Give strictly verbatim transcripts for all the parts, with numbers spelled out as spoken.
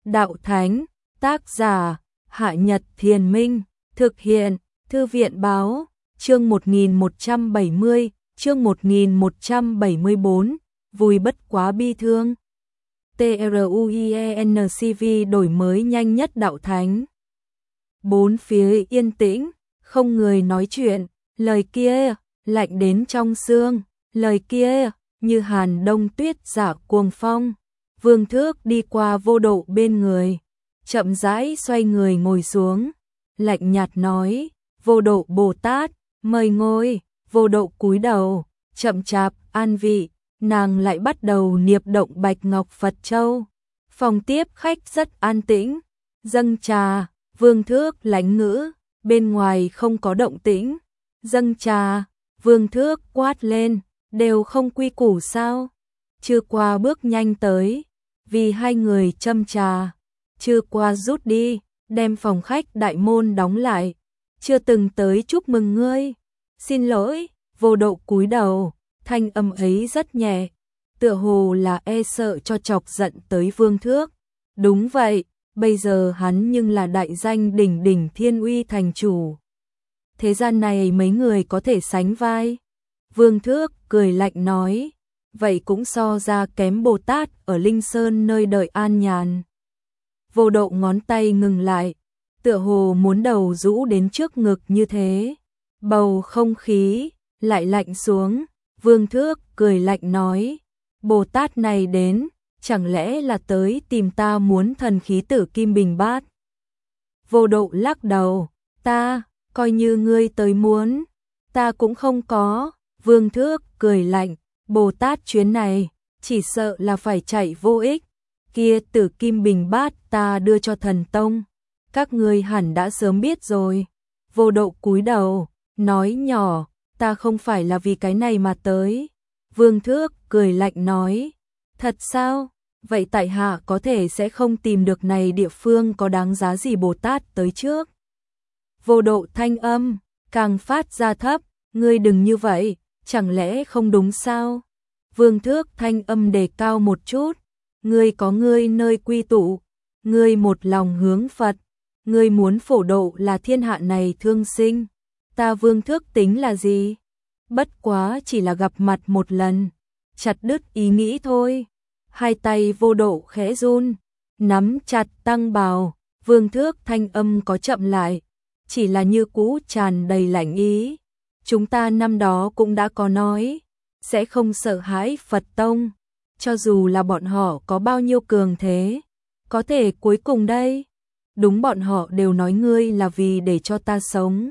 đạo thánh, tác giả, Hạ Nhật Thiền Minh, thực hiện, Thư viện báo, chương một nghìn một trăm bảy mươi, chương một nghìn một trăm bảy mươi tư, vui bất quá bi thương. TRUIENCV đổi mới nhanh nhất đạo thánh. Bốn phía yên tĩnh, không người nói chuyện, lời kia, lạnh đến trong xương, lời kia, như hàn đông tuyết giả cuồng phong. Vương Thước đi qua Vô Độ bên người, chậm rãi xoay người ngồi xuống, lạnh nhạt nói, Vô Độ Bồ Tát, mời ngồi. Vô Độ cúi đầu, chậm chạp, an vị, nàng lại bắt đầu niệm động bạch ngọc Phật châu. Phòng tiếp khách rất an tĩnh, dâng trà, Vương Thước lánh ngữ, bên ngoài không có động tĩnh. Dâng trà, Vương Thước quát lên, đều không quy củ sao? Chưa qua bước nhanh tới, vì hai người châm trà. Chưa qua rút đi, đem phòng khách đại môn đóng lại. Chưa từng tới chúc mừng ngươi. Xin lỗi. Vô Độ cúi đầu, thanh âm ấy rất nhẹ, tựa hồ là e sợ cho chọc giận tới Vương Thước. Đúng vậy, bây giờ hắn nhưng là đại danh đỉnh đỉnh thiên uy thành chủ. Thế gian này mấy người có thể sánh vai. Vương Thước cười lạnh nói, vậy cũng so ra kém Bồ Tát ở Linh Sơn nơi đợi an nhàn. Vô Độ ngón tay ngừng lại, tựa hồ muốn đầu rũ đến trước ngực như thế. Bầu không khí lại lạnh xuống. Vương Thước cười lạnh nói, Bồ Tát này đến, chẳng lẽ là tới tìm ta muốn thần khí tử kim bình bát? Vô Độ lắc đầu, ta, coi như ngươi tới muốn, ta cũng không có. Vương Thước cười lạnh, Bồ Tát chuyến này, chỉ sợ là phải chạy vô ích. Kia tử kim bình bát ta đưa cho thần tông, các ngươi hẳn đã sớm biết rồi. Vô Độ cúi đầu, nói nhỏ, ta không phải là vì cái này mà tới. Vương Thước cười lạnh nói, thật sao? Vậy tại hạ có thể sẽ không tìm được này địa phương có đáng giá gì Bồ Tát tới trước. Vô Độ thanh âm càng phát ra thấp, ngươi đừng như vậy, chẳng lẽ không đúng sao? Vương Thước thanh âm đề cao một chút, ngươi có ngươi nơi quy tụ, ngươi một lòng hướng Phật, ngươi muốn phổ độ là thiên hạ này thương sinh. Ta Vương Thước tính là gì? Bất quá chỉ là gặp mặt một lần, chặt đứt ý nghĩ thôi. Hai tay Vô Độ khẽ run, nắm chặt tăng bào. Vương Thước thanh âm có chậm lại, chỉ là như cũ tràn đầy lạnh ý. Chúng ta năm đó cũng đã có nói, sẽ không sợ hãi Phật tông, cho dù là bọn họ có bao nhiêu cường thế. Có thể cuối cùng đây, đúng bọn họ đều nói ngươi là vì để cho ta sống.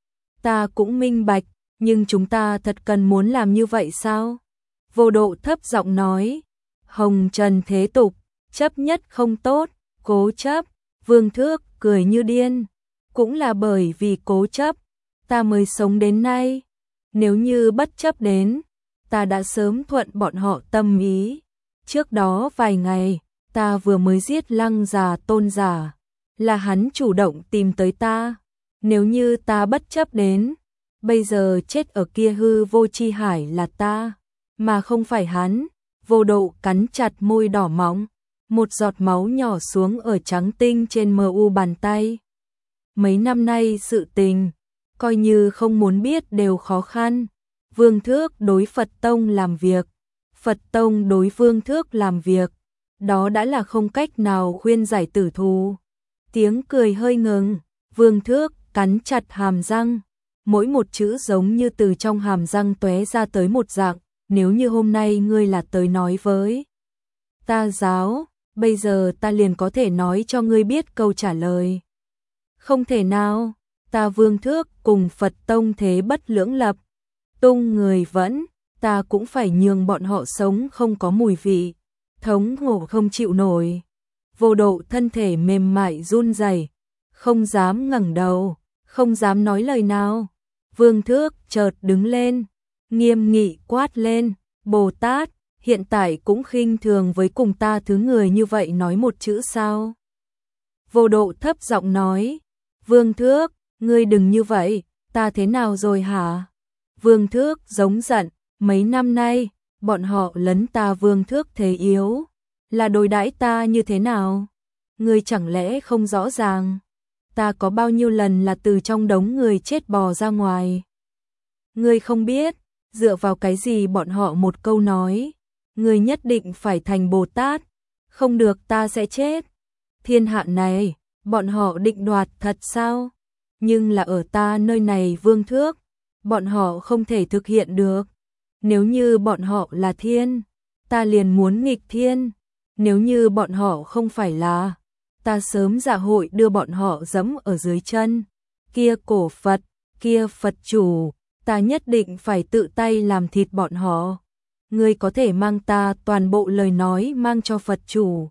Ta cũng minh bạch, nhưng chúng ta thật cần muốn làm như vậy sao? Vô Độ thấp giọng nói, hồng trần thế tục, chấp nhất không tốt, cố chấp. Vương Thước cười như điên, cũng là bởi vì cố chấp, ta mới sống đến nay. Nếu như bất chấp đến, ta đã sớm thuận bọn họ tâm ý. Trước đó vài ngày, ta vừa mới giết Lăng già Tôn giả, là hắn chủ động tìm tới ta. Nếu như ta bất chấp đến, bây giờ chết ở kia hư vô chi hải là ta, mà không phải hắn. Vô Độ cắn chặt môi đỏ mọng, một giọt máu nhỏ xuống ở trắng tinh trên mờ u bàn tay. Mấy năm nay sự tình, coi như không muốn biết đều khó khăn. Vương Thước đối Phật tông làm việc, Phật tông đối Vương Thước làm việc, đó đã là không cách nào khuyên giải tử thù. Tiếng cười hơi ngừng, Vương Thước cắn chặt hàm răng, mỗi một chữ giống như từ trong hàm răng tóe ra tới một dạng. Nếu như hôm nay ngươi là tới nói với ta giáo, bây giờ ta liền có thể nói cho ngươi biết câu trả lời. Không thể nào, ta Vương Thước cùng Phật tông thế bất lưỡng lập, tung người vẫn, ta cũng phải nhường bọn họ sống không có mùi vị, thống khổ không chịu nổi. Vô Độ thân thể mềm mại run rẩy, không dám ngẩng đầu, không dám nói lời nào. Vương Thước chợt đứng lên, nghiêm nghị quát lên, Bồ Tát, hiện tại cũng khinh thường với cùng ta thứ người như vậy nói một chữ sao? Vô Độ thấp giọng nói, Vương Thước, ngươi đừng như vậy, ta thế nào rồi hả? Vương Thước giống giận, mấy năm nay, bọn họ lấn ta Vương Thước thế yếu, là đối đãi ta như thế nào? ngươi chẳng lẽ không rõ ràng, ta có bao nhiêu lần là từ trong đống người chết bò ra ngoài. Ngươi không biết, dựa vào cái gì bọn họ một câu nói, ngươi nhất định phải thành Bồ Tát, không được ta sẽ chết. Thiên hạ này, bọn họ định đoạt thật sao? Nhưng là ở ta nơi này Vương Thước, bọn họ không thể thực hiện được. Nếu như bọn họ là thiên, ta liền muốn nghịch thiên. Nếu như bọn họ không phải là, ta sớm dạ hội đưa bọn họ giẫm ở dưới chân. Kia cổ Phật, kia Phật chủ, ta nhất định phải tự tay làm thịt bọn họ. Ngươi có thể mang ta toàn bộ lời nói mang cho Phật chủ.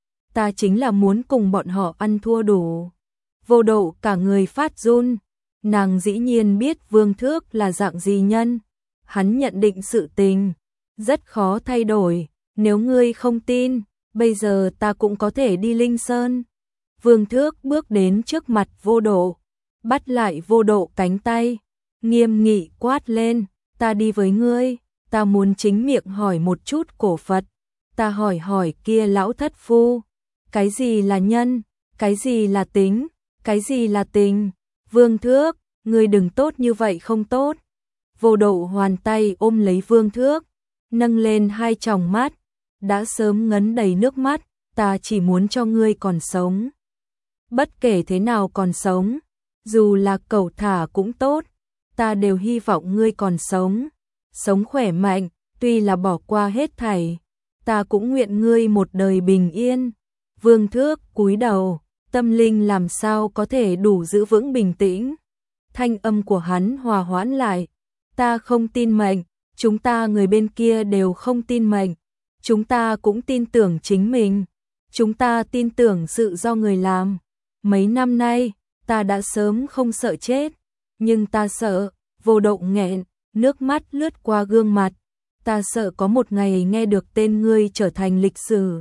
Ta chính là muốn cùng bọn họ ăn thua đủ. Vô Độ cả người phát run, nàng dĩ nhiên biết Vương Thước là dạng gì nhân. Hắn nhận định sự tình, rất khó thay đổi, nếu ngươi không tin, bây giờ ta cũng có thể đi Linh Sơn. Vương Thước bước đến trước mặt Vô Độ, bắt lại Vô Độ cánh tay, nghiêm nghị quát lên, ta đi với ngươi, ta muốn chính miệng hỏi một chút cổ Phật, ta hỏi hỏi kia lão thất phu, cái gì là nhân, cái gì là tính, cái gì là tình. Vương Thước, ngươi đừng tốt như vậy không tốt. Vô Độ hoàn tay ôm lấy Vương Thước, nâng lên hai tròng mắt, đã sớm ngấn đầy nước mắt, ta chỉ muốn cho ngươi còn sống. Bất kể thế nào còn sống, dù là cẩu thả cũng tốt, ta đều hy vọng ngươi còn sống, sống khỏe mạnh, tuy là bỏ qua hết thảy, ta cũng nguyện ngươi một đời bình yên. Vương Thước cúi đầu, tâm linh làm sao có thể đủ giữ vững bình tĩnh. Thanh âm của hắn hòa hoãn lại, ta không tin mệnh, chúng ta người bên kia đều không tin mệnh, chúng ta cũng tin tưởng chính mình, chúng ta tin tưởng sự do người làm. Mấy năm nay, ta đã sớm không sợ chết, nhưng ta sợ. Vô Độ nghẹn, nước mắt lướt qua gương mặt, ta sợ có một ngày nghe được tên ngươi trở thành lịch sử.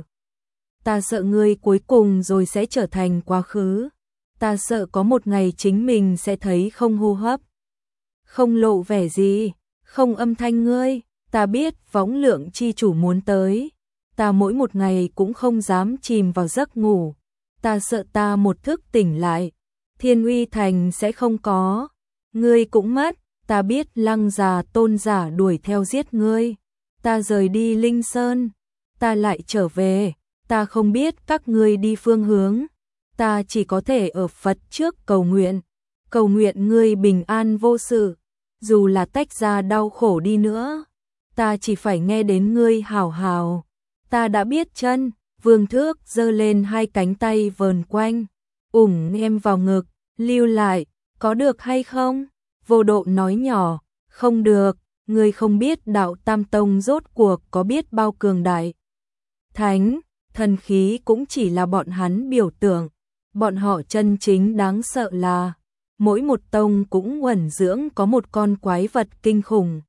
Ta sợ ngươi cuối cùng rồi sẽ trở thành quá khứ. Ta sợ có một ngày chính mình sẽ thấy không hô hấp, không lộ vẻ gì, không âm thanh ngươi. Ta biết võng lượng chi chủ muốn tới, ta mỗi một ngày cũng không dám chìm vào giấc ngủ. Ta sợ ta một thức tỉnh lại, Thiên Uy Thành sẽ không có, ngươi cũng mất. Ta biết Lăng già Tôn giả đuổi theo giết ngươi, ta rời đi Linh Sơn, ta lại trở về, ta không biết các ngươi đi phương hướng, ta chỉ có thể ở Phật trước cầu nguyện, cầu nguyện ngươi bình an vô sự, dù là tách ra đau khổ đi nữa, ta chỉ phải nghe đến ngươi hảo hảo. Ta đã biết chân. Vương Thước giơ lên hai cánh tay vờn quanh, ủng em vào ngực, lưu lại, có được hay không? Vô Độ nói nhỏ, không được, ngươi không biết đạo Tam Tông rốt cuộc có biết bao cường đại. Thánh, thần khí cũng chỉ là bọn hắn biểu tượng, bọn họ chân chính đáng sợ là, mỗi một tông cũng uẩn dưỡng có một con quái vật kinh khủng.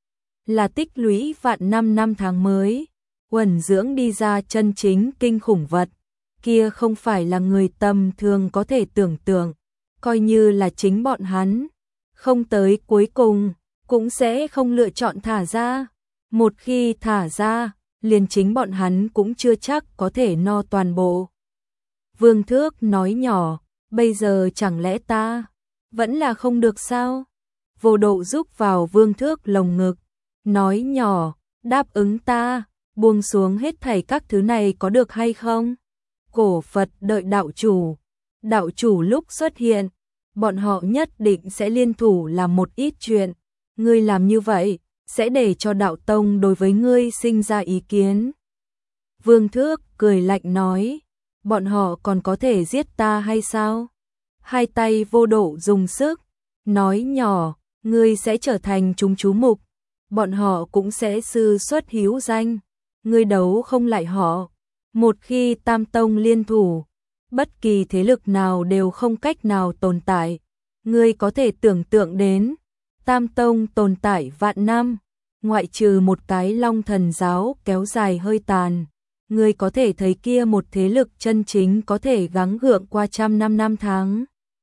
Là tích lũy vạn năm năm tháng mới, uẩn dưỡng đi ra chân chính kinh khủng vật, kia không phải là người tầm thường có thể tưởng tượng, coi như là chính bọn hắn. Không tới cuối cùng, cũng sẽ không lựa chọn thả ra. Một khi thả ra, liền chính bọn hắn cũng chưa chắc có thể no toàn bộ. Vương Thước nói nhỏ, bây giờ chẳng lẽ ta vẫn là không được sao? Vô Độ giúp vào Vương Thước lồng ngực, nói nhỏ, đáp ứng ta, buông xuống hết thảy các thứ này có được hay không? Cổ Phật đợi đạo chủ, đạo chủ lúc xuất hiện, bọn họ nhất định sẽ liên thủ làm một ít chuyện. Ngươi làm như vậy, sẽ để cho đạo tông đối với ngươi sinh ra ý kiến. Vương Thước cười lạnh nói, bọn họ còn có thể giết ta hay sao? Hai tay Vô Độ dùng sức, nói nhỏ, ngươi sẽ trở thành chúng chú mục, bọn họ cũng sẽ sư xuất hữu danh, ngươi đấu không lại họ. Một khi Tam Tông liên thủ, bất kỳ thế lực nào đều không cách nào tồn tại. Ngươi có thể tưởng tượng đến, Tam Tông tồn tại vạn năm, ngoại trừ một cái Long Thần giáo kéo dài hơi tàn. Ngươi có thể thấy kia một thế lực chân chính có thể gắng gượng qua trăm năm năm tháng.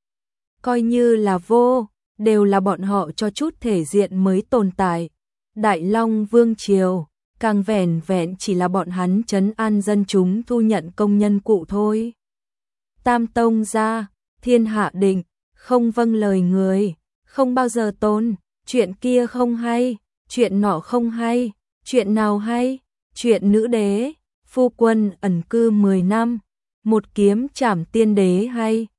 Coi như là vô, đều là bọn họ cho chút thể diện mới tồn tại. Đại Long Vương Triều, càng vẻn vẹn chỉ là bọn hắn trấn an dân chúng thu nhận công nhân cụ thôi. Tam tông gia, thiên hạ định, không vâng lời người, không bao giờ tôn, chuyện kia không hay, chuyện nọ không hay, chuyện nào hay, chuyện nữ đế, phu quân ẩn cư mười năm, một kiếm trảm tiên đế hay.